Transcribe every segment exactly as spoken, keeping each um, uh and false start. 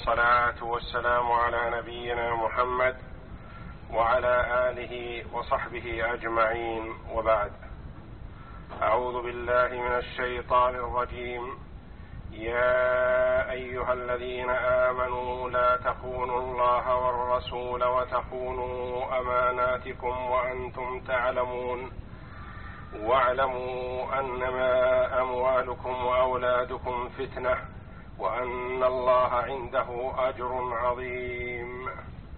والصلاة والسلام على نبينا محمد وعلى آله وصحبه أجمعين، وبعد. أعوذ بالله من الشيطان الرجيم. يا أيها الذين آمنوا لا تخونوا الله والرسول وتخونوا أماناتكم وأنتم تعلمون واعلموا أنما أموالكم وأولادكم فتنة وأن الله عنده أجر عظيم.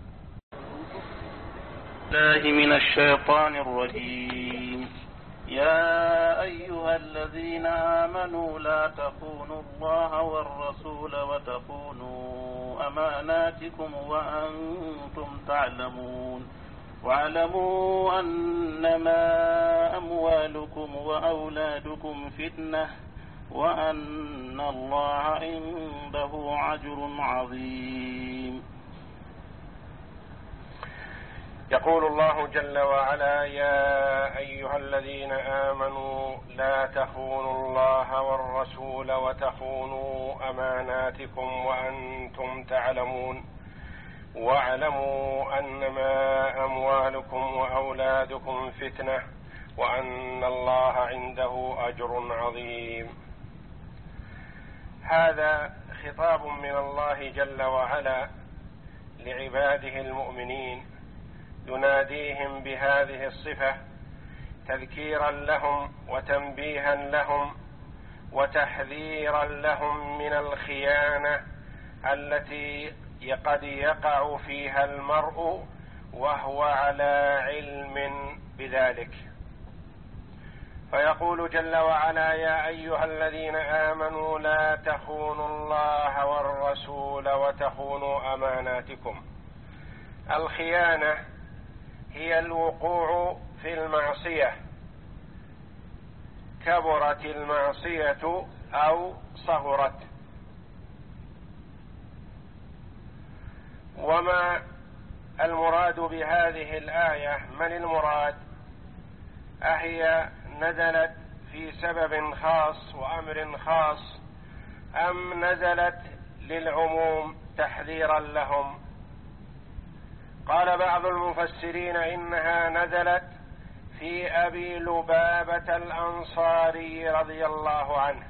الله من الشيطان الرجيم. يا أيها الذين آمنوا لا تخونوا الله والرسول وتخونوا أماناتكم وأنتم تعلمون واعلموا أنما أموالكم وأولادكم فتنة وأن الله عنده أجر عظيم. يقول الله جل وعلا: يا أيها الذين آمنوا لا تخونوا الله والرسول وتخونوا أماناتكم وأنتم تعلمون واعلموا أنما أموالكم وأولادكم فتنة وأن الله عنده أجر عظيم. هذا خطاب من الله جل وعلا لعباده المؤمنين، يناديهم بهذه الصفة تذكيرا لهم وتنبيها لهم وتحذيرا لهم من الخيانة التي قد يقع فيها المرء وهو على علم بذلك. فيقول جل وعلا: يا أيها الذين آمنوا لا تخونوا الله والرسول وتخونوا أماناتكم. الخيانة هي الوقوع في المعصية، كبرت المعصية أو صغرت. وما المراد بهذه الآية؟ من المراد؟ أهي نزلت في سبب خاص وأمر خاص أم نزلت للعموم تحذيرا لهم؟ قال بعض المفسرين إنها نزلت في أبي لبابة الأنصاري رضي الله عنه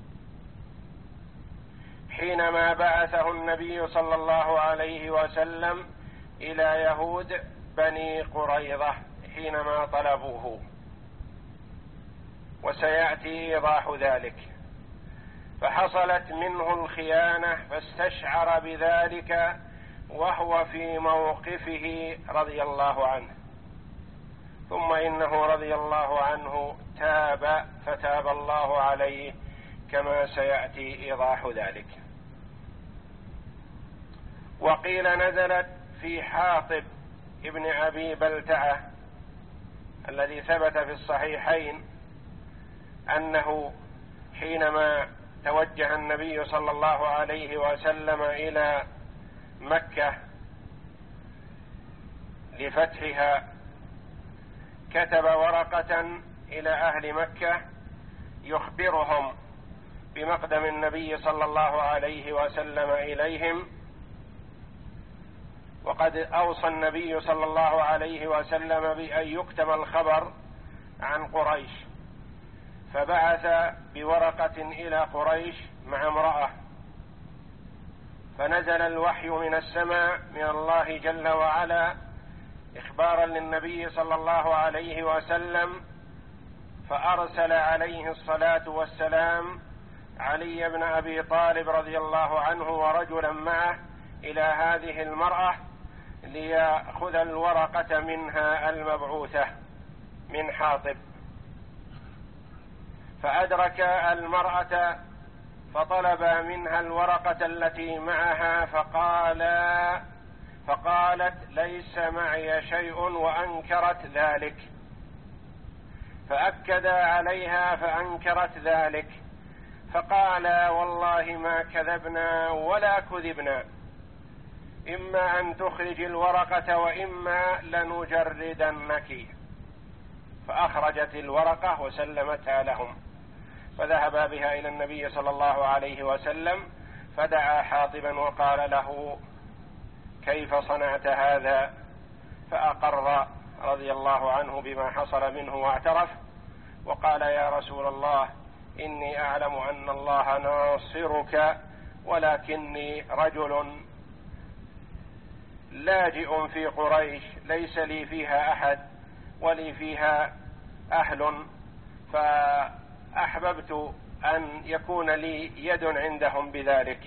حينما بعثه النبي صلى الله عليه وسلم إلى يهود بني قريظة حينما طلبوه، وسيأتي إيضاح ذلك. فحصلت منه الخيانة فاستشعر بذلك وهو في موقفه رضي الله عنه، ثم إنه رضي الله عنه تاب فتاب الله عليه كما سيأتي إيضاح ذلك. وقيل نزلت في حاطب ابن أبي بلتعة الذي ثبت في الصحيحين أنه حينما توجه النبي صلى الله عليه وسلم إلى مكة لفتحها كتب ورقة إلى أهل مكة يخبرهم بمقدم النبي صلى الله عليه وسلم إليهم، وقد أوصى النبي صلى الله عليه وسلم بأن يكتب الخبر عن قريش، فبعث بورقة إلى قريش مع امرأة، فنزل الوحي من السماء من الله جل وعلا إخبارا للنبي صلى الله عليه وسلم، فأرسل عليه الصلاة والسلام علي بن أبي طالب رضي الله عنه ورجلا معه إلى هذه المرأة ليأخذ الورقة منها المبعوثة من حاطب. فأدرك المرأة فطلب منها الورقة التي معها فقال فقالت: ليس معي شيء، وأنكرت ذلك، فأكد عليها فأنكرت ذلك، فقال: والله ما كذبنا ولا كذبنا، إما أن تخرج الورقة وإما لنجردنك. فأخرجت الورقة وسلمتها لهم، فذهبا بها إلى النبي صلى الله عليه وسلم فدعا حاطبا وقال له: كيف صنعت هذا؟ فأقر رضي الله عنه بما حصل منه واعترف، وقال: يا رسول الله، إني أعلم أن الله ناصرك، ولكني رجل لاجئ في قريش ليس لي فيها أحد ولي فيها أهل، فأحببت أن يكون لي يد عندهم بذلك.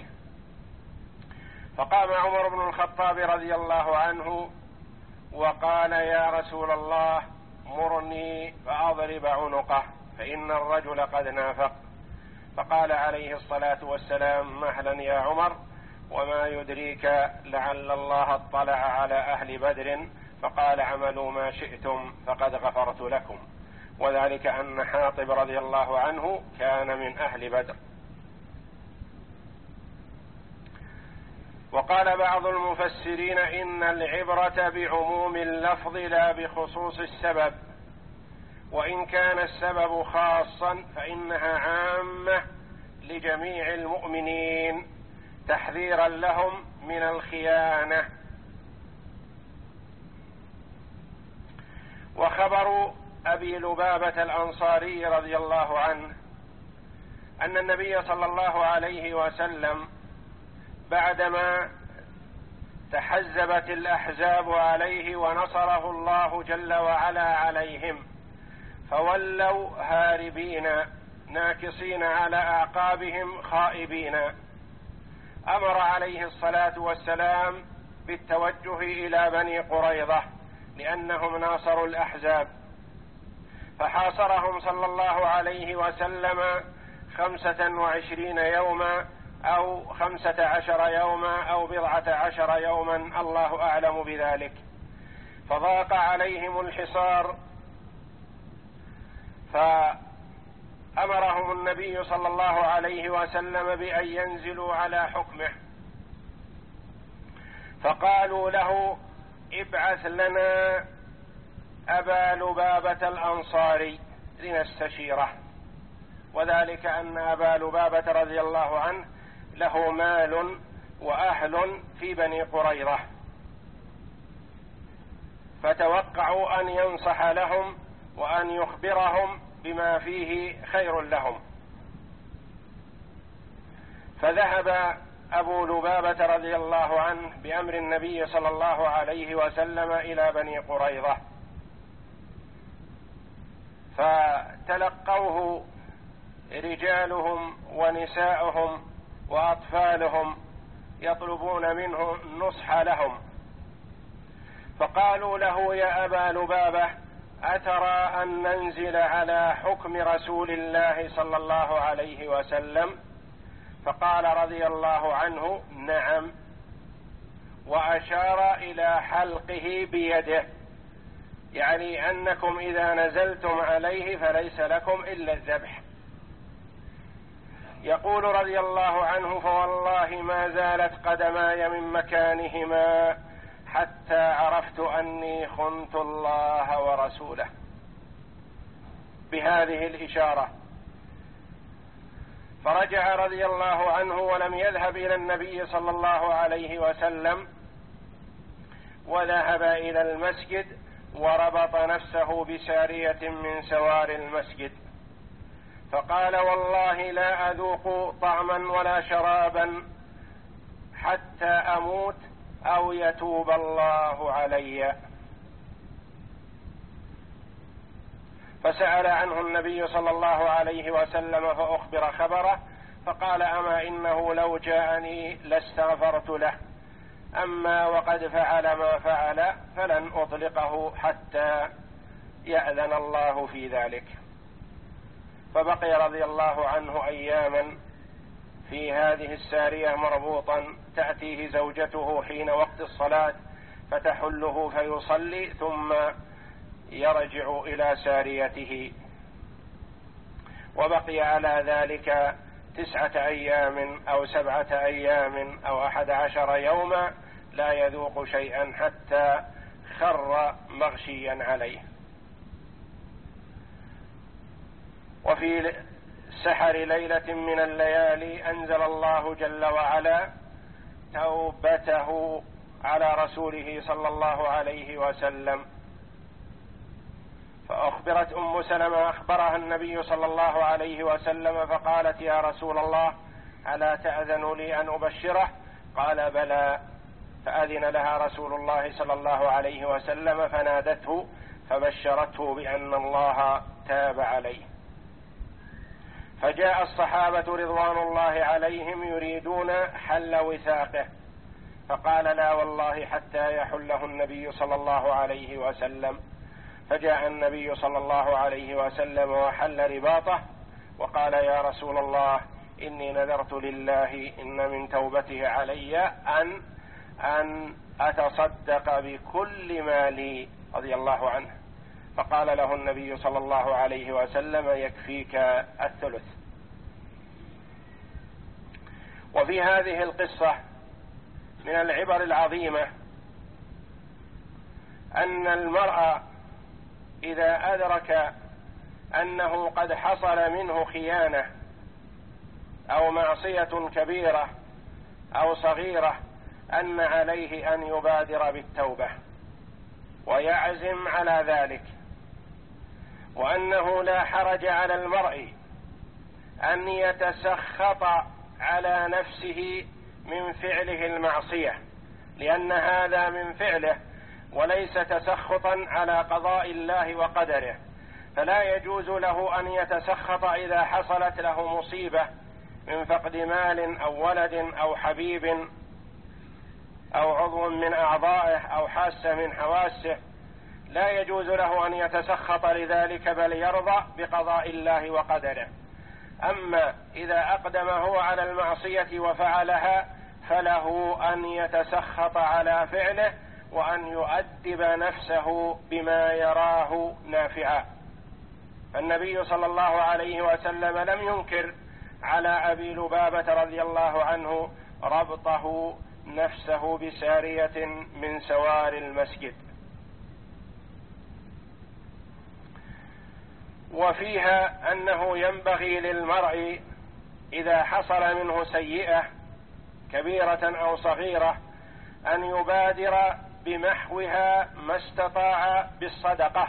فقام عمر بن الخطاب رضي الله عنه وقال: يا رسول الله، مرني فأضرب عنقه، فإن الرجل قد نافق. فقال عليه الصلاة والسلام: مهلا يا عمر، وما يدريك لعل الله اطلع على أهل بدر فقال: اعملوا ما شئتم فقد غفرت لكم. وذلك أن حاطب رضي الله عنه كان من أهل بدر. وقال بعض المفسرين: إن العبرة بعموم اللفظ لا بخصوص السبب، وإن كان السبب خاصا فإنها عامة لجميع المؤمنين تحذيرا لهم من الخيانة. وخبر أبي لبابة الأنصاري رضي الله عنه أن النبي صلى الله عليه وسلم بعدما تحزبت الأحزاب عليه ونصره الله جل وعلا عليهم، فولوا هاربين ناكصين على أعقابهم خائبين، أمر عليه الصلاة والسلام بالتوجه إلى بني قريظة لأنهم ناصروا الأحزاب، فحاصرهم صلى الله عليه وسلم خمسة وعشرين يوما أو خمسة عشر يوما أو بضعة عشر يوما، الله أعلم بذلك. فضاق عليهم الحصار، فأمرهم النبي صلى الله عليه وسلم بأن ينزلوا على حكمه، فقالوا له: ابعث لنا أبا لبابة الأنصاري لنستشيره. وذلك أن أبا لبابة رضي الله عنه له مال وأهل في بني قريظة، فتوقعوا أن ينصح لهم وأن يخبرهم بما فيه خير لهم. فذهب أبو لبابة رضي الله عنه بأمر النبي صلى الله عليه وسلم إلى بني قريظة، فتلقوه رجالهم ونساؤهم وأطفالهم يطلبون منه النصح لهم، فقالوا له: يا أبا لبابة، أترى أن ننزل على حكم رسول الله صلى الله عليه وسلم؟ فقال رضي الله عنه: نعم، وأشار إلى حلقه بيده، يعني أنكم إذا نزلتم عليه فليس لكم إلا الذبح. يقول رضي الله عنه: فوالله ما زالت قدماي من مكانهما حتى عرفت أني خنت الله ورسوله، بهذه الإشارة. فرجع رضي الله عنه ولم يذهب إلى النبي صلى الله عليه وسلم، وذهب إلى المسجد وربط نفسه بسارية من سوار المسجد، فقال: والله لا أذوق طعما ولا شرابا حتى أموت أو يتوب الله علي. فسأل عنه النبي صلى الله عليه وسلم فأخبر خبره، فقال: أما إنه لو جاءني لاستغفرت له، أما وقد فعل ما فعل فلن أطلقه حتى يأذن الله في ذلك. فبقي رضي الله عنه أياما في هذه السارية مربوطا، تأتيه زوجته حين وقت الصلاة فتحله فيصلي ثم يرجع إلى ساريته. وبقي على ذلك تسعة أيام أو سبعة أيام أو أحد عشر يوما لا يذوق شيئا حتى خر مغشيا عليه. وفي سحر ليلة من الليالي أنزل الله جل وعلا توبته على رسوله صلى الله عليه وسلم. فأخبرت أم سلمة أخبرها النبي صلى الله عليه وسلم فقالت: يا رسول الله ألا تأذن لي أن أبشره؟ قال: بلى. فأذن لها رسول الله صلى الله عليه وسلم فنادته فبشرته بأن الله تاب عليه. فجاء الصحابة رضوان الله عليهم يريدون حل وثاقه، فقال: لا والله حتى يحله النبي صلى الله عليه وسلم. فجاء النبي صلى الله عليه وسلم وحل رباطه وقال: يا رسول الله إني نذرت لله إن من توبته علي أن أن أتصدق بكل مالي رضي الله عنه. فقال له النبي صلى الله عليه وسلم: يكفيك الثلث. وفي هذه القصة من العبر العظيمة أن المرء إذا أدرك أنه قد حصل منه خيانة أو معصية كبيرة أو صغيرة أن عليه أن يبادر بالتوبة ويعزم على ذلك، وأنه لا حرج على المرء أن يتسخط على نفسه من فعله المعصية، لأن هذا من فعله وليس تسخطا على قضاء الله وقدره. فلا يجوز له أن يتسخط إذا حصلت له مصيبة من فقد مال أو ولد أو حبيب أو عضو من أعضائه أو حاسة من حواسه، لا يجوز له أن يتسخط لذلك، بل يرضى بقضاء الله وقدره. أما إذا أقدم هو على المعصية وفعلها فله أن يتسخط على فعله وأن يؤدب نفسه بما يراه نافعا. فالنبي صلى الله عليه وسلم لم ينكر على أبي لبابة رضي الله عنه ربطه نفسه بسارية من سوار المسجد. وفيها أنه ينبغي للمرء إذا حصل منه سيئة كبيرة أو صغيرة أن يبادر بمحوها ما استطاع بالصدقة.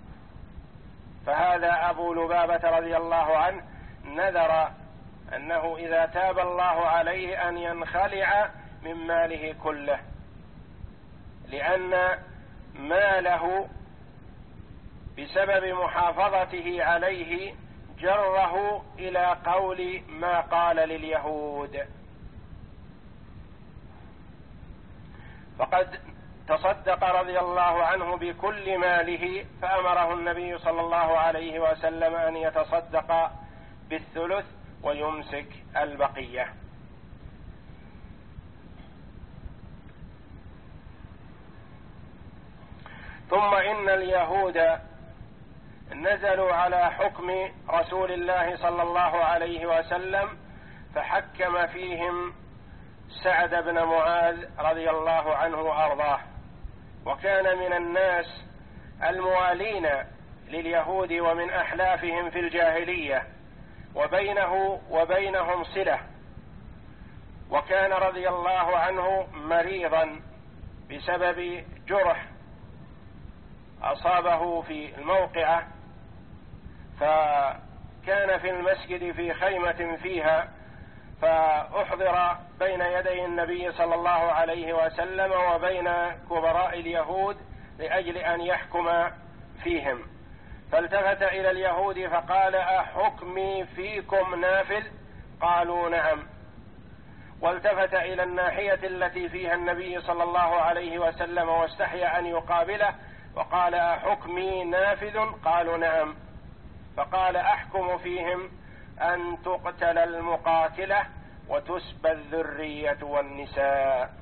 فهذا أبو لبابة رضي الله عنه نذر أنه إذا تاب الله عليه أن ينخلع من ماله كله، لأن ماله بسبب محافظته عليه جره إلى قول ما قال لليهود. فقد تصدق رضي الله عنه بكل ماله، فأمره النبي صلى الله عليه وسلم أن يتصدق بالثلث ويمسك البقية. ثم إن اليهود نزلوا على حكم رسول الله صلى الله عليه وسلم فحكم فيهم سعد بن معاذ رضي الله عنه وأرضاه، وكان من الناس الموالين لليهود ومن أحلافهم في الجاهلية، وبينه وبينهم صلة. وكان رضي الله عنه مريضا بسبب جرح أصابه في الموقعة، فكان في المسجد في خيمة فيها، فأحضر بين يدي النبي صلى الله عليه وسلم وبين كبراء اليهود لأجل أن يحكم فيهم. فالتفت إلى اليهود فقال: أحكمي فيكم نافل؟ قالوا: نعم. والتفت إلى الناحية التي فيها النبي صلى الله عليه وسلم واستحيا أن يقابله وقال: أحكمي نافذ؟ قالوا: نعم. فقال: أحكم فيهم أن تقتل المقاتلة وتسبى الذرية والنساء.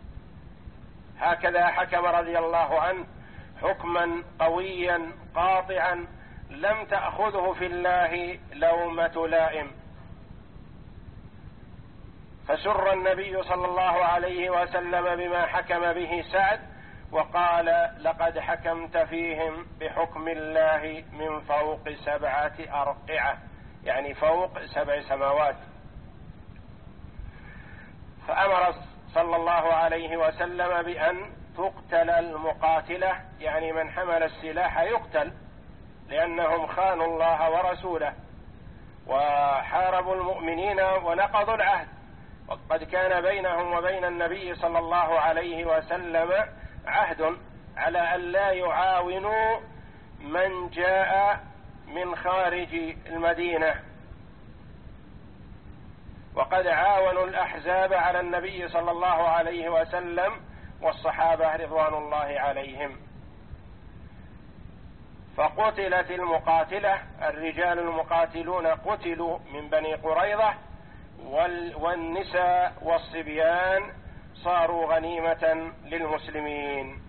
هكذا حكم رضي الله عنه حكما قويا قاطعا لم تأخذه في الله لومة لائم. فسر النبي صلى الله عليه وسلم بما حكم به سعد وقال: لقد حكمت فيهم بحكم الله من فوق سبعة أرقعة، يعني فوق سبع سماوات. فأمر صلى الله عليه وسلم بأن تقتل المقاتلة، يعني من حمل السلاح يقتل، لأنهم خانوا الله ورسوله وحاربوا المؤمنين ونقضوا العهد، وقد كان بينهم وبين النبي صلى الله عليه وسلم عهد على أن لا يعاونوا من جاء من خارج المدينة، وقد عاونوا الأحزاب على النبي صلى الله عليه وسلم والصحابة رضوان الله عليهم. فقتلت المقاتلة، الرجال المقاتلون قتلوا من بني قريظة، والنساء والصبيان صاروا غنيمة للمسلمين.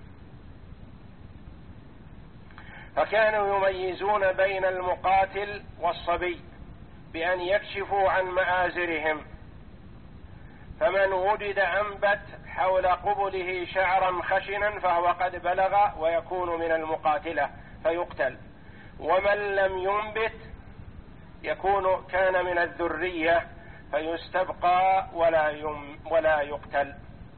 فكانوا يميزون بين المقاتل والصبي بأن يكشفوا عن مآزرهم، فمن وجد أنبت حول قبله شعرا خشنا فهو قد بلغ ويكون من المقاتلة فيقتل، ومن لم ينبت يكون كان من الذرية فيستبقى ولا يم ولا يقتل،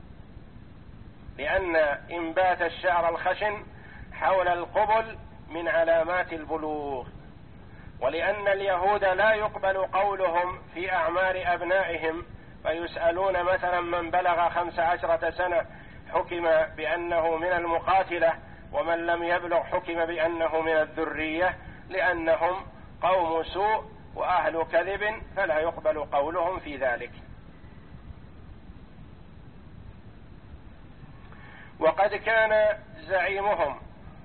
لأن إنبات الشعر الخشن حول القبل من علامات البلوغ، ولأن اليهود لا يقبل قولهم في أعمار أبنائهم، فيسألون مثلا من بلغ خمس عشرة سنة حكم بأنه من المقاتلة، ومن لم يبلغ حكم بأنه من الذرية، لأنهم قوم سوء وأهل كذب، فلا يقبل قولهم في ذلك. وقد كان زعيمهم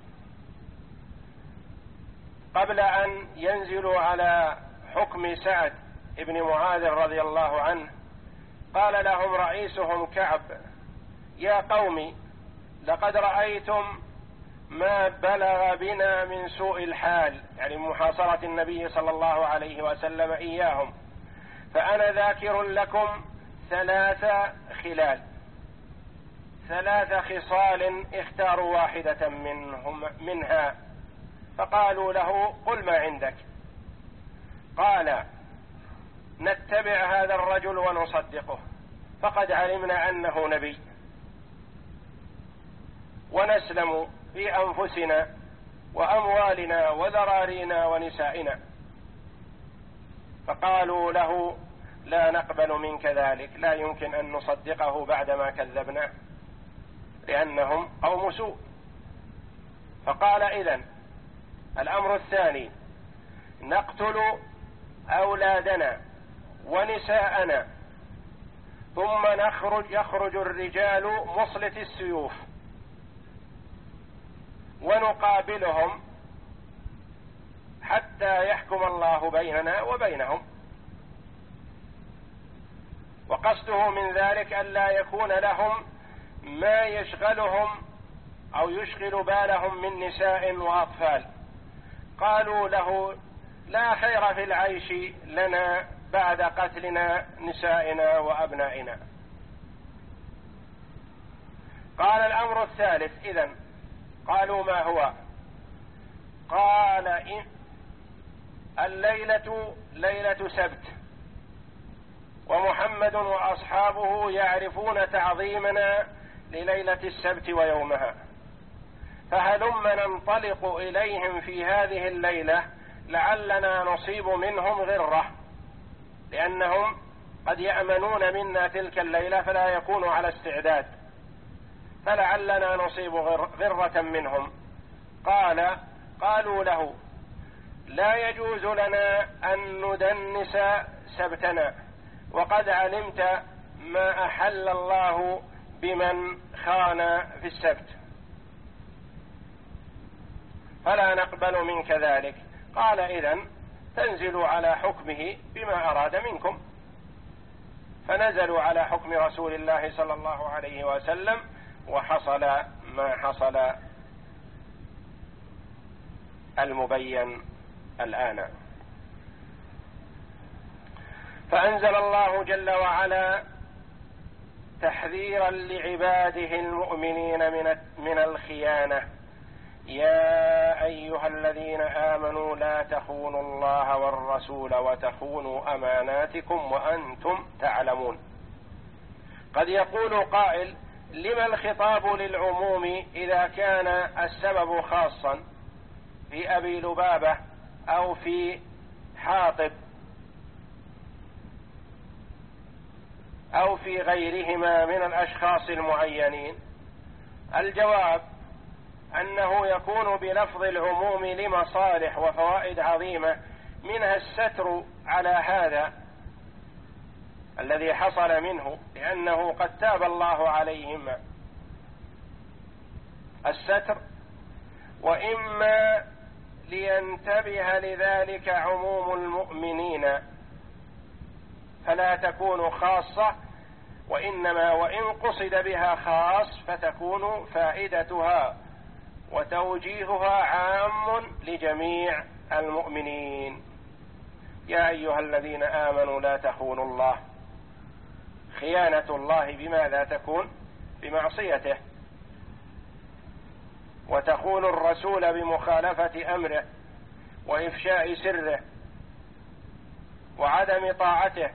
قبل أن ينزلوا على حكم سعد بن معاذ رضي الله عنه، قال لهم رئيسهم كعب: يا قوم، لقد رأيتم ما بلغ بنا من سوء الحال، يعني محاصرة النبي صلى الله عليه وسلم إياهم، فأنا ذاكر لكم ثلاث خلال ثلاث خصال اختاروا واحدة منهم منها. فقالوا له: قل ما عندك. قال: نتبع هذا الرجل ونصدقه، فقد علمنا أنه نبي، ونسلم في أنفسنا وأموالنا وذرارينا ونسائنا. فقالوا له: لا نقبل منك ذلك، لا يمكن أن نصدقه بعدما كذبنا، لأنهم قوم سوء. فقال: إذن الأمر الثاني، نقتل أولادنا ونساءنا، ثم نخرج يخرج الرجال مصلة السيوف ونقابلهم حتى يحكم الله بيننا وبينهم. وقصده من ذلك ألا يكون لهم ما يشغلهم أو يشغل بالهم من نساء وأطفال. قالوا له: لا خير في العيش لنا بعد قتلنا نسائنا وأبنائنا. قال: الأمر الثالث إذن. قالوا: ما هو؟ قال: إن الليلة ليلة سبت، ومحمد وأصحابه يعرفون تعظيمنا لليلة السبت ويومها، فهلم ننطلق إليهم في هذه الليلة لعلنا نصيب منهم غرة، لأنهم قد يأمنون منا تلك الليلة فلا يكونوا على استعداد، فلعلنا نصيب غرة منهم. قال قالوا له: لا يجوز لنا أن ندنس سبتنا، وقد علمت ما أحل الله بمن خان في السبت، فلا نقبل منك ذلك. قال: إذن تنزلوا على حكمه بما أراد منكم. فنزلوا على حكم رسول الله صلى الله عليه وسلم، وحصل ما حصل المبين الآن. فأنزل الله جل وعلا تحذيرا لعباده المؤمنين من من الخيانة، يا أيها الذين آمنوا لا تخونوا الله والرسول وتخونوا أماناتكم وأنتم تعلمون. قد يقول قائل: لما الخطاب للعموم إذا كان السبب خاصا في أبي لبابة أو في حاطب أو في غيرهما من الأشخاص المعينين؟ الجواب أنه يكون بلفظ العموم لمصالح وفوائد عظيمة، منها الستر على هذا الذي حصل منه، لأنه قد تاب الله عليهما. الستر، وإما لينتبه لذلك عموم المؤمنين فلا تكون خاصة، وإنما وإن قصد بها خاص فتكون فائدتها وتوجيهها عام لجميع المؤمنين. يا أيها الذين آمنوا لا تخونوا الله. خيانة الله بماذا تكون؟ بمعصيته. وتخون الرسول بمخالفة أمره وإفشاء سره وعدم طاعته.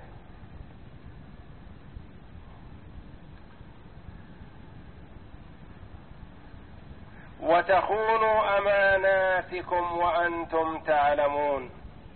وتخونوا أماناتكم وأنتم تعلمون.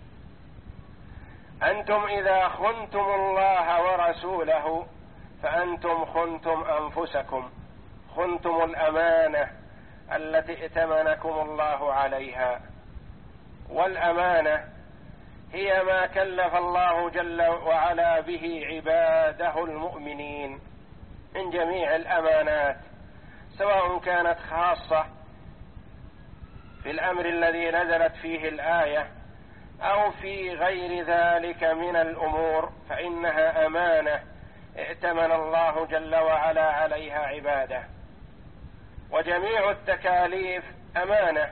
أنتم إذا خنتم الله ورسوله فأنتم خنتم أنفسكم، خنتم الأمانة التي ائتمنكم الله عليها. والأمانة هي ما كلف الله جل وعلا به عباده المؤمنين من جميع الأمانات، سواء كانت خاصة في الأمر الذي نزلت فيه الآية أو في غير ذلك من الأمور، فإنها أمانة ائتمن الله جل وعلا عليها عباده. وجميع التكاليف أمانة،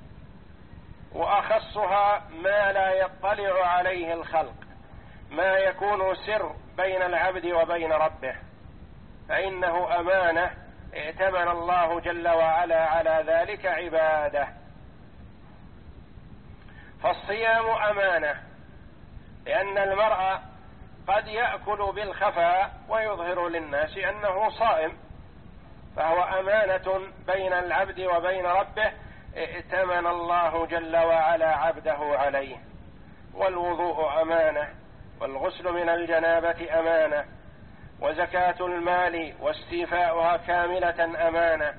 وأخصها ما لا يطلع عليه الخلق، ما يكون سر بين العبد وبين ربه، فإنه أمانة ائتمن الله جل وعلا على ذلك عباده. فالصيام أمانة، لأن المرء قد يأكل بالخفاء ويظهر للناس أنه صائم، فهو أمانة بين العبد وبين ربه ائتمن الله جل وعلا عبده عليه. والوضوء أمانة، والغسل من الجنابة أمانة، وزكاة المال واستيفاؤها كاملة أمانة،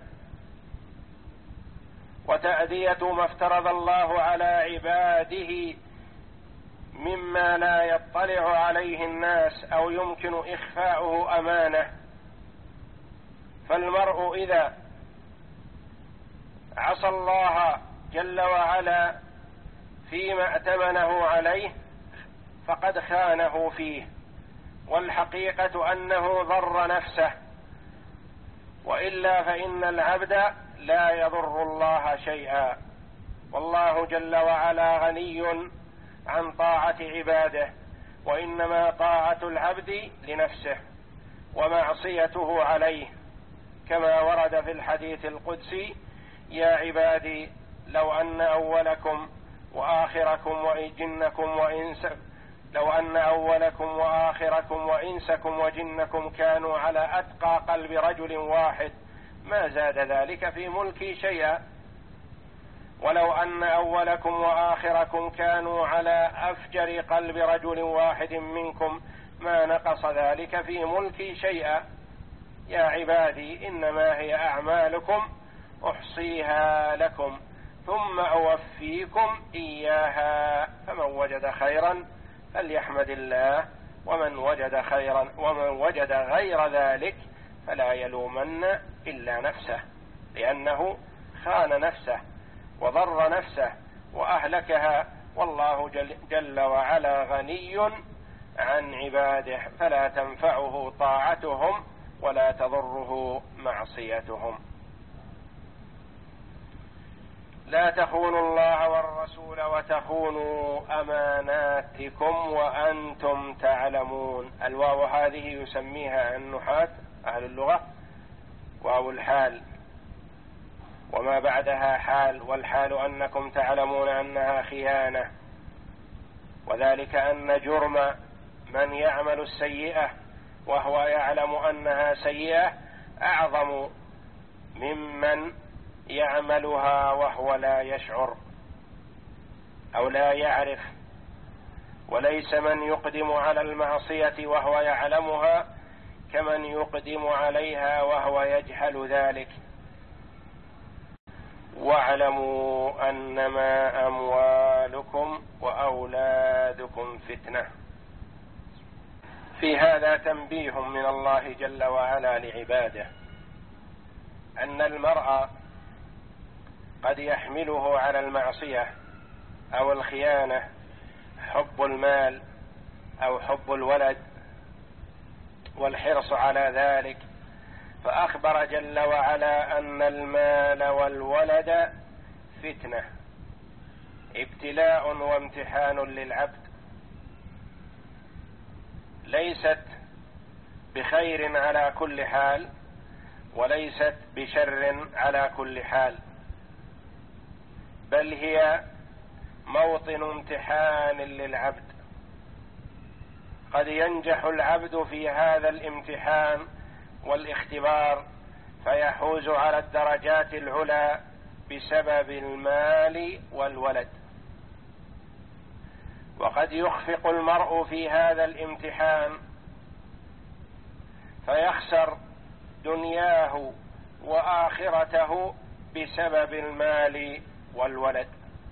وتأدية ما افترض الله على عباده مما لا يطلع عليه الناس أو يمكن إخفاؤه أمانة. فالمرء إذا عصى الله جل وعلا فيما ائتمنه عليه فقد خانه فيه، والحقيقة أنه ضر نفسه، وإلا فإن العبد لا يضر الله شيئا، والله جل وعلا غني عن طاعة عباده، وإنما طاعة العبد لنفسه ومعصيته عليه، كما ورد في الحديث القدسي: يا عبادي لو أن أولكم وآخركم وجنكم وإنسكم لو أن أولكم وآخركم وإنسكم وجنكم كانوا على أتقى قلب رجل واحد ما زاد ذلك في ملكي شيئا، ولو أن أولكم وآخركم كانوا على أفجر قلب رجل واحد منكم ما نقص ذلك في ملكي شيئا. يا عبادي إنما هي أعمالكم أحصيها لكم ثم أوفيكم إياها، فمن وجد خيرا فليحمد الله، ومن وجد خيرا ومن وجد غير ذلك فلا يلومن إلا نفسه، لأنه خان نفسه وضر نفسه وأهلكها، والله جل, جل وعلا غني عن عباده، فلا تنفعه طاعتهم ولا تضره معصيتهم. لا تخونوا الله والرسول وتخونوا أماناتكم وأنتم تعلمون. الواو هذه يسميها النحاة أهل اللغة واو الحال، وما بعدها حال، والحال أنكم تعلمون أنها خيانة، وذلك أن جرم من يعمل السيئة وهو يعلم أنها سيئة أعظم ممن يعملها وهو لا يشعر أو لا يعرف. وليس من يقدم على المعصية وهو يعلمها كمن يقدم عليها وهو يجهل ذلك. واعلموا أنما أموالكم وأولادكم فتنة. في هذا تنبيه من الله جل وعلا لعباده أن المرء قد يحمله على المعصية أو الخيانة حب المال أو حب الولد والحرص على ذلك، فأخبر جل وعلا أن المال والولد فتنة، ابتلاء وامتحان للعبد، ليست بخير على كل حال وليست بشر على كل حال، بل هي موطن امتحان للعبد. قد ينجح العبد في هذا الامتحان والاختبار فيحوز على الدرجات العلى بسبب المال والولد، وقد يخفق المرء في هذا الامتحان فيخسر دنياه وآخرته بسبب المال والولد.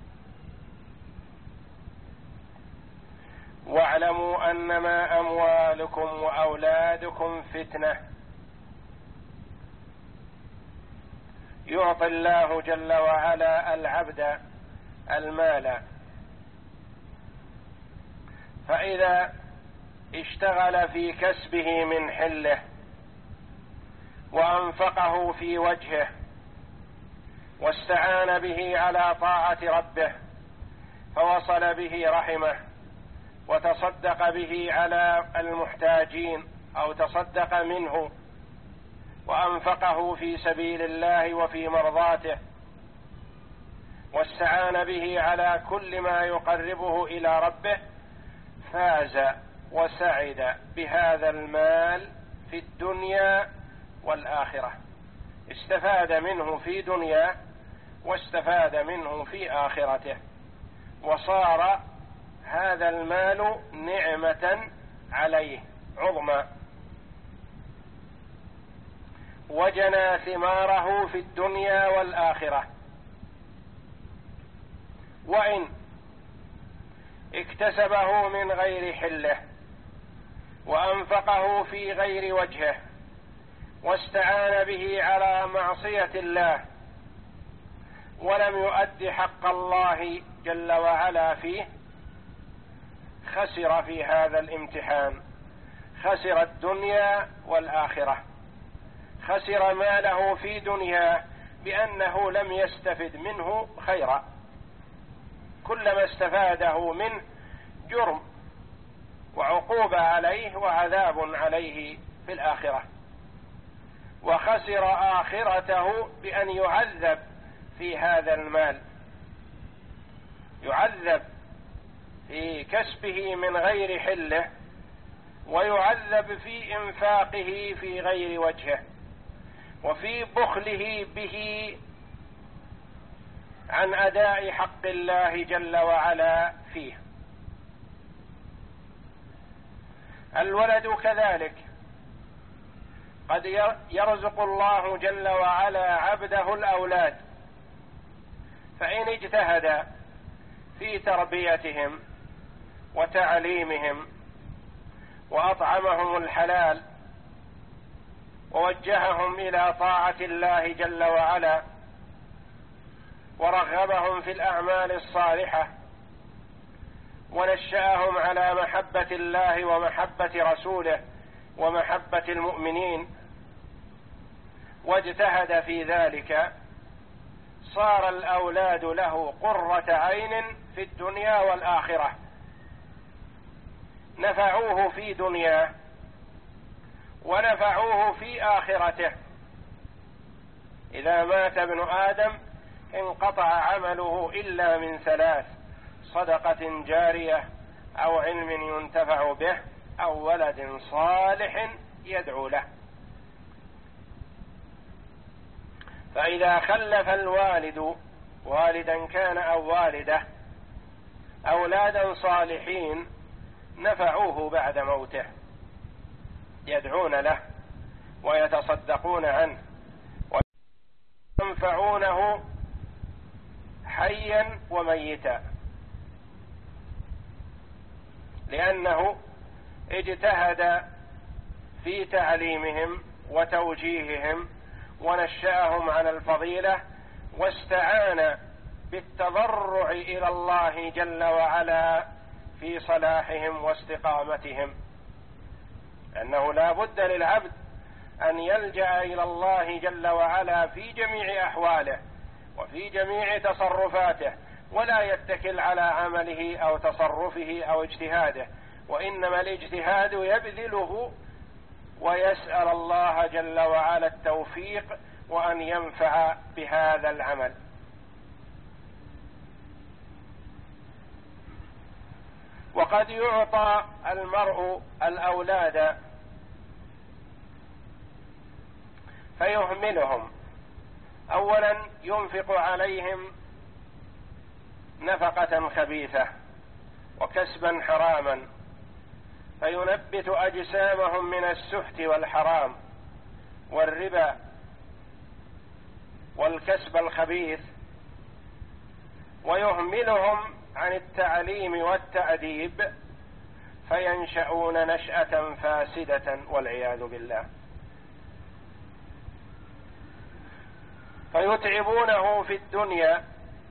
واعلموا أنما أموالكم وأولادكم فتنة. يعطي الله جل وعلا العبد المال، فإذا اشتغل في كسبه من حله وأنفقه في وجهه واستعان به على طاعة ربه فوصل به رحمه وتصدق به على المحتاجين أو تصدق منه وأنفقه في سبيل الله وفي مرضاته واستعان به على كل ما يقربه إلى ربه، فاز وسعد بهذا المال في الدنيا والآخرة، استفاد منه في دنياه واستفاد منه في آخرته، وصار هذا المال نعمة عليه عظمى، وجنى ثماره في الدنيا والآخرة. وإن اكتسبه من غير حله وأنفقه في غير وجهه واستعان به على معصية الله ولم يؤد حق الله جل وعلا فيه، خسر في هذا الامتحان، خسر الدنيا والآخرة. خسر ماله في دنياه بأنه لم يستفد منه خيرا، كلما استفاده منه جرم وعقوبة عليه وعذاب عليه في الآخرة. وخسر آخرته بأن يعذب في هذا المال، يعذب في كسبه من غير حله ويعذب في إنفاقه في غير وجهه وفي بخله به عن أداء حق الله جل وعلا فيه. الولد كذلك، قد يرزق الله جل وعلا عبده الأولاد، فإن اجتهد في تربيتهم وتعليمهم وأطعمهم الحلال ووجههم إلى طاعة الله جل وعلا ورغبهم في الأعمال الصالحة ونشأهم على محبة الله ومحبة رسوله ومحبة المؤمنين واجتهد في ذلك، صار الأولاد له قرة عين في الدنيا والآخرة، نفعوه في دنياه ونفعوه في آخرته، إذا مات ابن آدم انقطع عمله إلا من ثلاث: صدقة جارية، أو علم ينتفع به، أو ولد صالح يدعو له. فإذا خلف الوالد، والدا كان أو والدة، أولادا صالحين نفعوه بعد موته، يدعون له ويتصدقون عنه وينفعونه حيا وميتا، لأنه اجتهد في تعليمهم وتوجيههم ونشأهم على الفضيلة، واستعان بالتضرع إلى الله جل وعلا في صلاحهم واستقامتهم، أنه لا بد للعبد أن يلجأ إلى الله جل وعلا في جميع أحواله وفي جميع تصرفاته، ولا يتكل على عمله أو تصرفه أو اجتهاده، وإنما الاجتهاد يبذله ويسأل الله جل وعلا التوفيق وأن ينفع بهذا العمل. وقد يعطى المرء الأولاد فيهملهم، أولا ينفق عليهم نفقة خبيثة وكسبا حراما، فينبت أجسامهم من السحت والحرام والربا والكسب الخبيث، ويهملهم عن التعليم والتأديب فينشأون نشأة فاسدة والعياذ بالله، فيتعبونه في الدنيا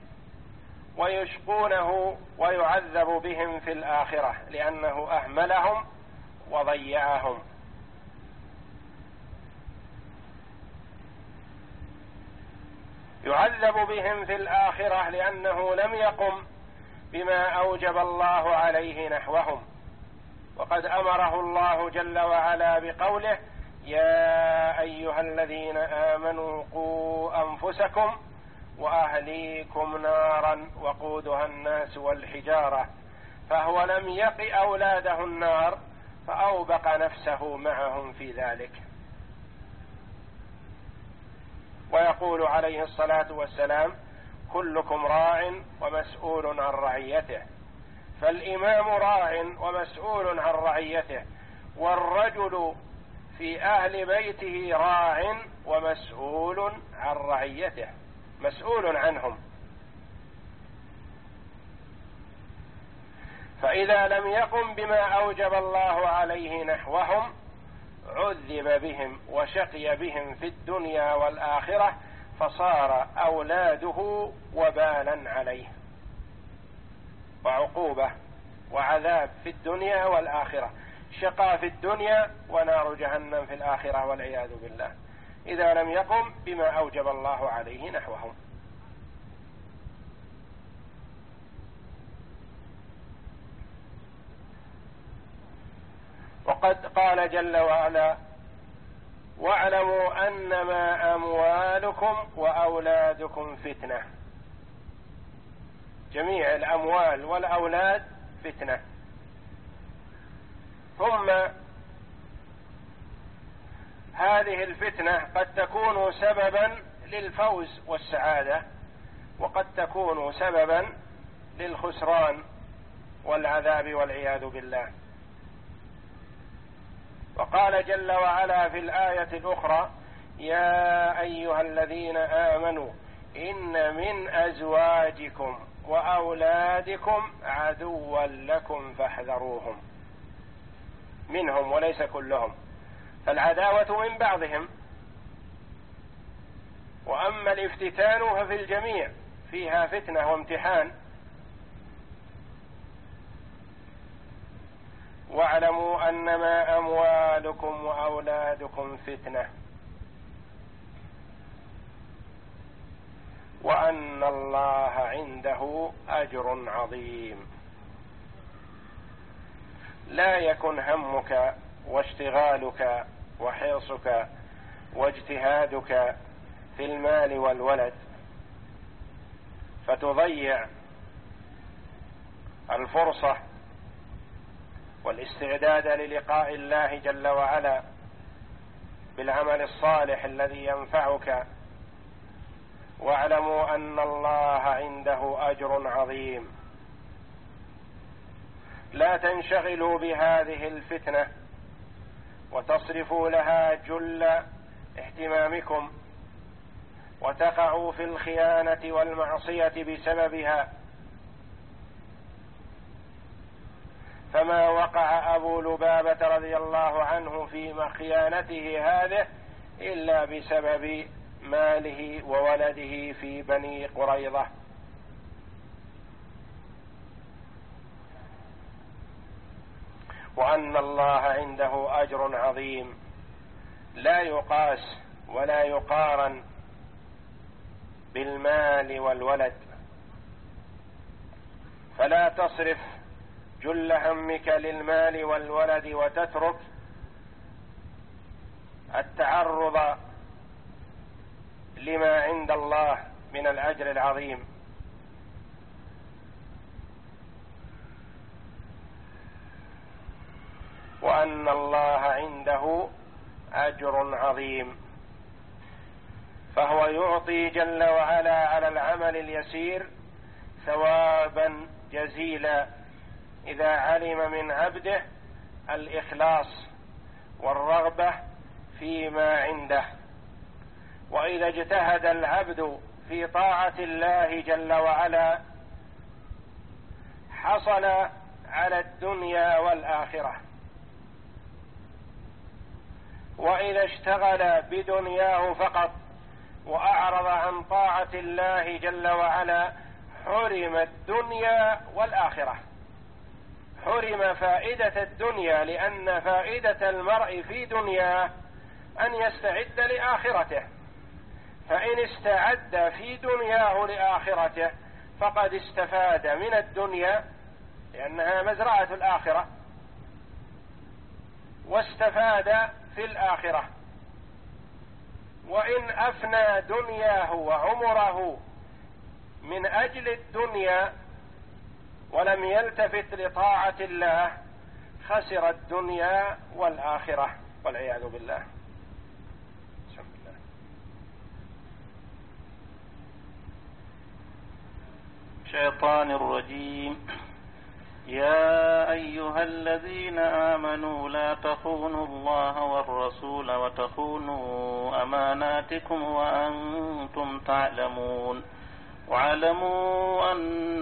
ويشقونه ويعذب بهم في الآخرة، لأنه أهملهم وضيعهم. يعذب بهم في الآخرة لأنه لم يقم بما أوجب الله عليه نحوهم، وقد أمره الله جل وعلا بقوله: يا أيها الذين آمنوا قوا أنفسكم وأهليكم نارا وقودها الناس والحجارة، فهو لم يق أولاده النار فأوبق نفسه معهم في ذلك. ويقول عليه الصلاة والسلام: كلكم راع ومسؤول عن رعيته، فالإمام راع ومسؤول عن رعيته، والرجل في أهل بيته راع ومسؤول عن رعيته، مسؤول عنهم. فإذا لم يقم بما أوجب الله عليه نحوهم عذب بهم وشقي بهم في الدنيا والآخرة، فصار أولاده وبالا عليه وعقوبة وعذاب في الدنيا والآخرة، شقاء في الدنيا ونار جهنم في الآخرة والعياذ بالله، إذا لم يقم بما أوجب الله عليه نحوهم. وقد قال جل وعلا: واعلموا أنما أموالكم وأولادكم فتنة. جميع الأموال والأولاد فتنة. ثم هذه الفتنة قد تكون سببا للفوز والسعادة، وقد تكون سببا للخسران والعذاب والعياذ بالله. وقال جل وعلا في الآية الأخرى: يا أيها الذين آمنوا إن من أزواجكم وأولادكم عدوا لكم فاحذروهم. منهم وليس كلهم، فالعداوة من بعضهم، وأما الافتتان ففي الجميع، فيها فتنة وامتحان. واعلموا أنما أموالكم وأولادكم فتنة وأن الله عنده أجر عظيم. لا يكن همك واشتغالك وحرصك واجتهادك في المال والولد، فتضيع الفرصة والاستعداد للقاء الله جل وعلا بالعمل الصالح الذي ينفعك. واعلموا أن الله عنده أجر عظيم. لا تنشغلوا بهذه الفتنة وتصرفوا لها جل اهتمامكم وتقعوا في الخيانة والمعصية بسببها. فما وقع أبو لبابة رضي الله عنه في خيانته هذه إلا بسبب ماله وولده في بني قريظة. وأن الله عنده أجر عظيم لا يقاس ولا يقارن بالمال والولد. فلا تصرف جل همك للمال والولد وتترك التعرض لما عند الله من الأجر العظيم. وأن الله عنده أجر عظيم، فهو يعطي جل وعلا على العمل اليسير ثوابا جزيلا إذا علم من عبده الإخلاص والرغبة فيما عنده. وإذا اجتهد العبد في طاعة الله جل وعلا حصل على الدنيا والآخرة. وإذا اشتغل بدنياه فقط وأعرض عن طاعة الله جل وعلا حرم الدنيا والآخرة. حرم فائدة الدنيا، لأن فائدة المرء في دنياه أن يستعد لآخرته، فإن استعد في دنياه لآخرته فقد استفاد من الدنيا لأنها مزرعة الآخرة، واستفاد في الآخرة. وإن أفنى دنياه وعمره من أجل الدنيا ولم يلتفت لطاعة الله خسر الدنيا والآخرة والعياذ بالله. الشيطان الرجيم. يا أيها الذين آمنوا لا تخونوا الله والرسول وتخونوا أماناتكم وأنتم تعلمون واعلموا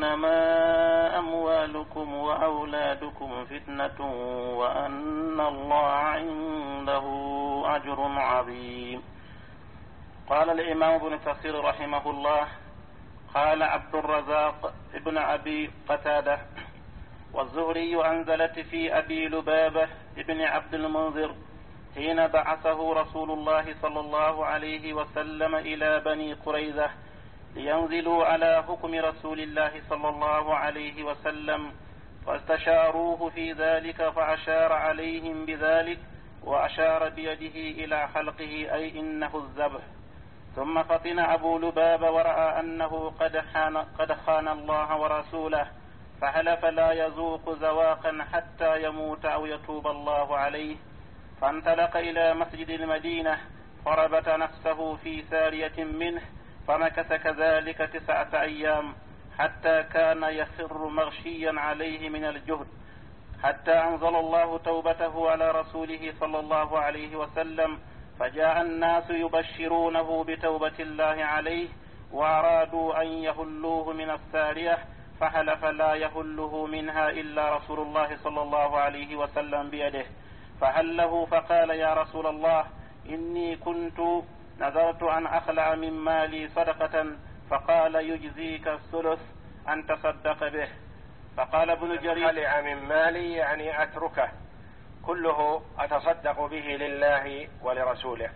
أنما أموالكم وأولادكم فتنة وأن الله عنده أجر عظيم. قال الإمام ابن كثير رحمه الله: قال عبد الرزاق ابن أبي قتادة: والزهري أنزلت في أبي لبابة ابن عبد المنذر حين بعثه رسول الله صلى الله عليه وسلم إلى بني قريظة لينزلوا على حكم رسول الله صلى الله عليه وسلم، فاستشاروه في ذلك فأشار عليهم بذلك وأشار بيده إلى حلقه أي إنه الذبح. ثم فطن أبو لبابة ورأى أنه قد خان, قد خان الله ورسوله، فحلف لا يذوق ذواقا حتى يموت أو يتوب الله عليه، فانطلق إلى مسجد المدينة فربط نفسه في سارية منه، فمكث كذلك تسعة أيام حتى كان يخر مغشيا عليه من الجهد، حتى أنزل الله توبته على رسوله صلى الله عليه وسلم، فجاء الناس يبشرونه بتوبة الله عليه وأرادوا أن يهلوه من السارية، فحلف لا يهله منها إلا رسول الله صلى الله عليه وسلم بيده، فهله فقال: يا رسول الله إني كنت نذرت أن أخلع من مالي صدقة، فقال: يجزيك الثلث أن تصدق به. فقال ابن جرير: أخلع من مالي يعني أتركه كله أتصدق به لله ولرسوله،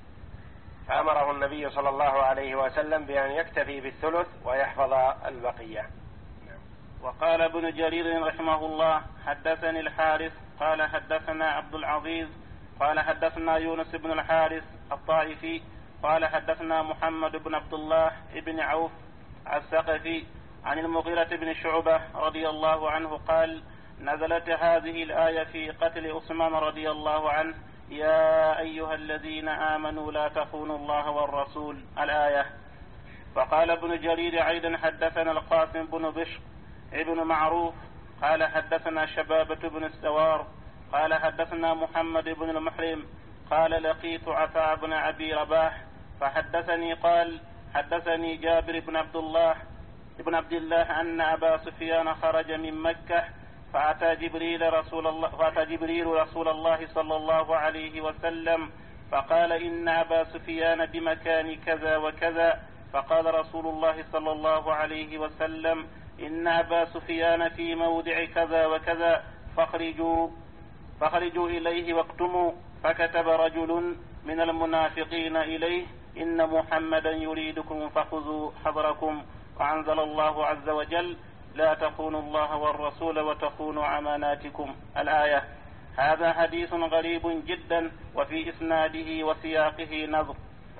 فأمره النبي صلى الله عليه وسلم بأن يكتفي بالثلث ويحفظ البقية. وقال ابن جرير رحمه الله: حدثني الحارث قال حدثنا عبد العزيز قال حدثنا يونس بن الحارث الطائفي قال حدثنا محمد بن عبد الله بن عوف الثقفي عن المغيرة بن شعبة رضي الله عنه قال نزلت هذه الآية في قتل عثمان رضي الله عنه يا أيها الذين آمنوا لا تخونوا الله والرسول الآية. فقال ابن جرير أيضا حدثنا القاسم بن بشر ابن معروف قال حدثنا شبابة بن السوار قال حدثنا محمد بن المحرم قال لقيت عطاء بن أبي رباح فحدثني قال حدثني جابر بن عبد الله ابن عبد الله أن أبا سفيان خرج من مكة فأتى جبريل رسول الله فأتى جبريل رسول الله صلى الله عليه وسلم فقال إن أبا سفيان بمكان كذا وكذا فقال رسول الله صلى الله عليه وسلم إن أبا سفيان في موضع كذا وكذا فاخرجوا فاخرجوا إليه واكتموا. فكتب رجل من المنافقين إليه إن محمدا يريدكم فخذوا حذركم. وأنزل الله عز وجل لا تخونوا الله والرسول وتخونوا أماناتكم الآية. هذا حديث غريب جدا وفي إسناده وسياقه نظر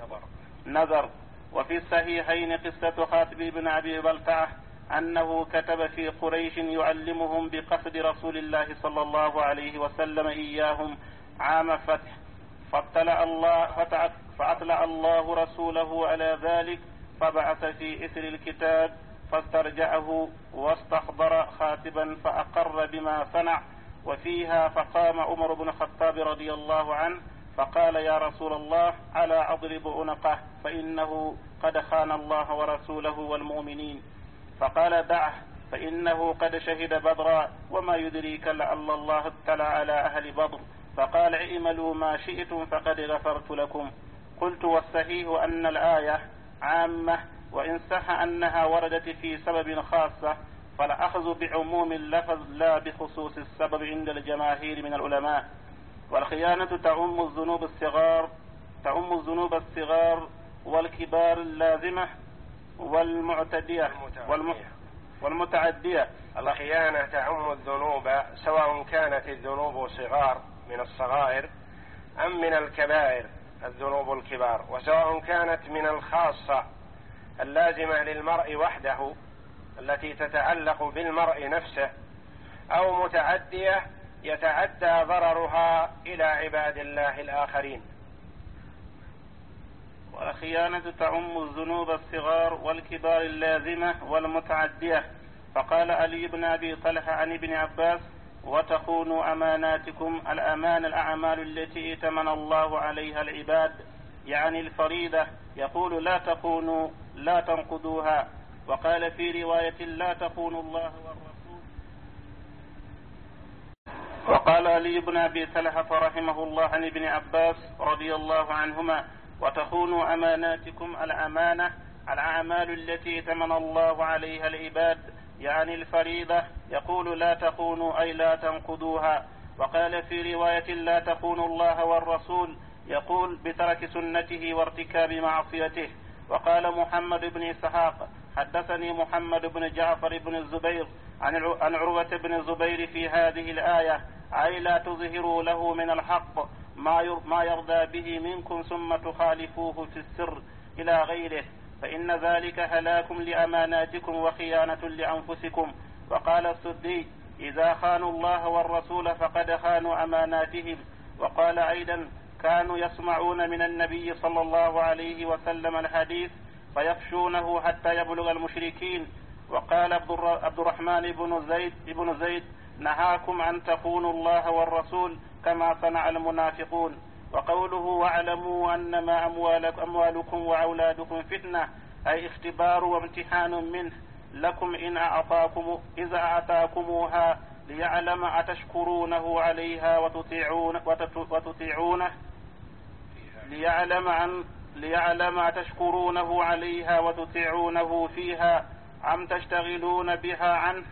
نظر وفي الصحيحين قصة خاتب بن أبي بلتعة أنه كتب في قريش يعلمهم بقصد رسول الله صلى الله عليه وسلم إياهم عام فتح فاطلع الله, فأطلع الله رسوله على ذلك فبعث في إثر الكتاب فاسترجعه واستحضر خاتبا فأقر بما صنع. وفيها فقام عمر بن الخطاب رضي الله عنه فقال يا رسول الله ألا أضرب عنقه فإنه قد خان الله ورسوله والمؤمنين. فقال دعه فإنه قد شهد بدرا وما يدريك لعل الله اطلع على أهل بدر. فقال اعملوا ما شئتم فقد غفرت لكم. قلت والصحيح أن الآية عامة وإن صح أنها وردت في سبب خاصة فالأخذ بعموم اللفظ لا بخصوص السبب عند الجماهير من العلماء. والخيانة تعم الذنوب الصغار تعم الذنوب الصغار والكبار اللازمة والمعتدية والمتعدية. الخيانة تعم الذنوب سواء كانت الذنوب صغار من الصغائر أم من الكبائر الذنوب الكبار، وسواء كانت من الخاصة اللازمة للمرء وحده التي تتعلق بالمرء نفسه أو متعدية يتعدى ضررها إلى عباد الله الآخرين. والخيانة تعم الذنوب الصغار والكبار اللازمة والمتعدية. فقال علي بن أبي طلحة عن ابن عباس وتخونوا أماناتكم الأمان الأعمال التي ائتمن الله عليها العباد يعني الفريضة. يقول لا تخونوا لا تنقضوها. وقال في رواية لا تخونوا الله والرسول. وقال علي بن أبي طلحة رحمه الله عن ابن عباس رضي الله عنهما وتخونوا أماناتكم الأمانة الأعمال التي ائتمن الله عليها العباد يعني الفريضة. يقول لا تخونوا أي لا تنقضوها. وقال في رواية لا تخونوا الله والرسول يقول بترك سنته وارتكاب معصيته. وقال محمد بن إسحاق حدثني محمد بن جعفر بن الزبير عن عروة بن الزبير في هذه الآية أي لا تظهروا له من الحق ما يرضى به منكم ثم تخالفوه في السر إلى غيره فإن ذلك هلاك لأماناتكم وخيانة لأنفسكم. وقال السدي إذا خانوا الله والرسول فقد خانوا أماناتهم. وقال أيضا كانوا يسمعون من النبي صلى الله عليه وسلم الحديث فيخشونه حتى يبلغ المشركين. وقال عبد الرحمن بن زيد بن زيد نهاكم أن تخونوا الله والرسول كما صنع المنافقون. وقوله واعلموا أنما أموالكم وأولادكم فتنة أي اختبار وامتحان منه لكم إن أعطاكم إذا أعطاكموها ليعلم أتشكرونه عليها وتطيعون وتطيعونه ليعلم عن ليعلم أتشكرونه عليها وتطيعونه فيها أم تشتغلون بها عنه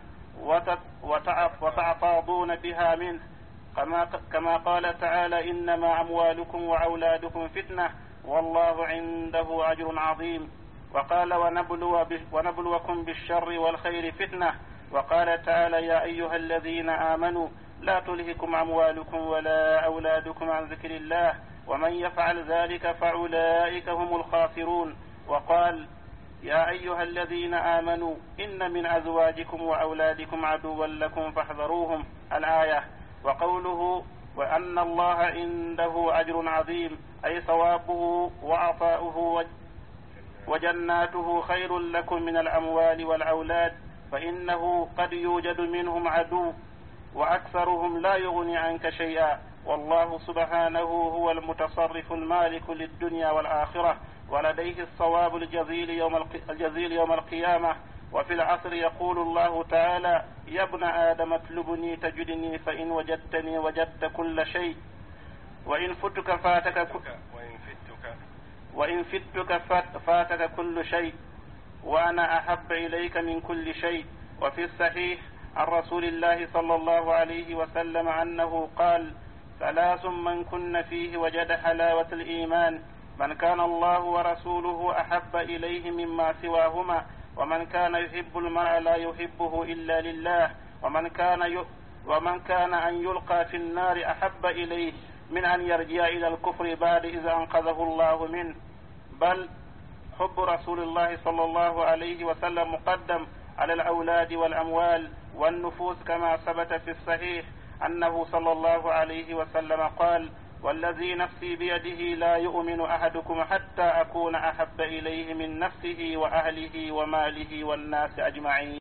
وتعتاضون بها منه كما كما قال تعالى إنما أموالكم وأولادكم فتنة والله عنده أجر عظيم. وقال ونبلو ونبلوكم بالشر والخير فتنة. وقال تعالى يا أيها الذين آمنوا لا تلهكم أموالكم ولا أولادكم عن ذكر الله ومن يفعل ذلك فأولئك هم الخاسرون. وقال: يا أيها الذين آمنوا إن من أزواجكم وأولادكم عدوا لكم فاحذروهم، الآية. وقوله: وأن الله عنده أجر عظيم، أي ثوابه وعطاؤه وجناته خير لكم من الأموال والأولاد، فإنه قد يوجد منهم عدو وأكثرهم لا يغني عنك شيئا، والله سبحانه هو المتصرف المالك للدنيا والآخرة، ولديه الصواب الجزيل يوم الجزيل يوم القيامة. وفي العصر يقول الله تعالى: يا ابن آدم اطلبني تجدني، فإن وجدتني وجدت كل شيء، وإن فتك فاتك وإن فتك وإن فتك فاتك كل شيء، وأنا أحب إليك من كل شيء. وفي الصحيح عن رسول الله صلى الله عليه وسلم أنه قال: ثلاث من كن فيه وجد حلاوة الإيمان: من كان الله ورسوله أحب إليه مما سواهما، ومن كان يحب المرء لا يحبه إلا لله، ومن كان ي... ومن كان أن يلقى في النار أحب إليه من أن يرجع إلى الكفر بعد إذا أنقذه الله منه. بل حب رسول الله صلى الله عليه وسلم مقدم على الأولاد والأموال والنفوس، كما ثبت في الصحيح أنه صلى الله عليه وسلم قال: والذي نفسي بيده لا يؤمن أحدكم حتى أكون أحب إليه من نفسه وأهله وماله والناس أجمعين.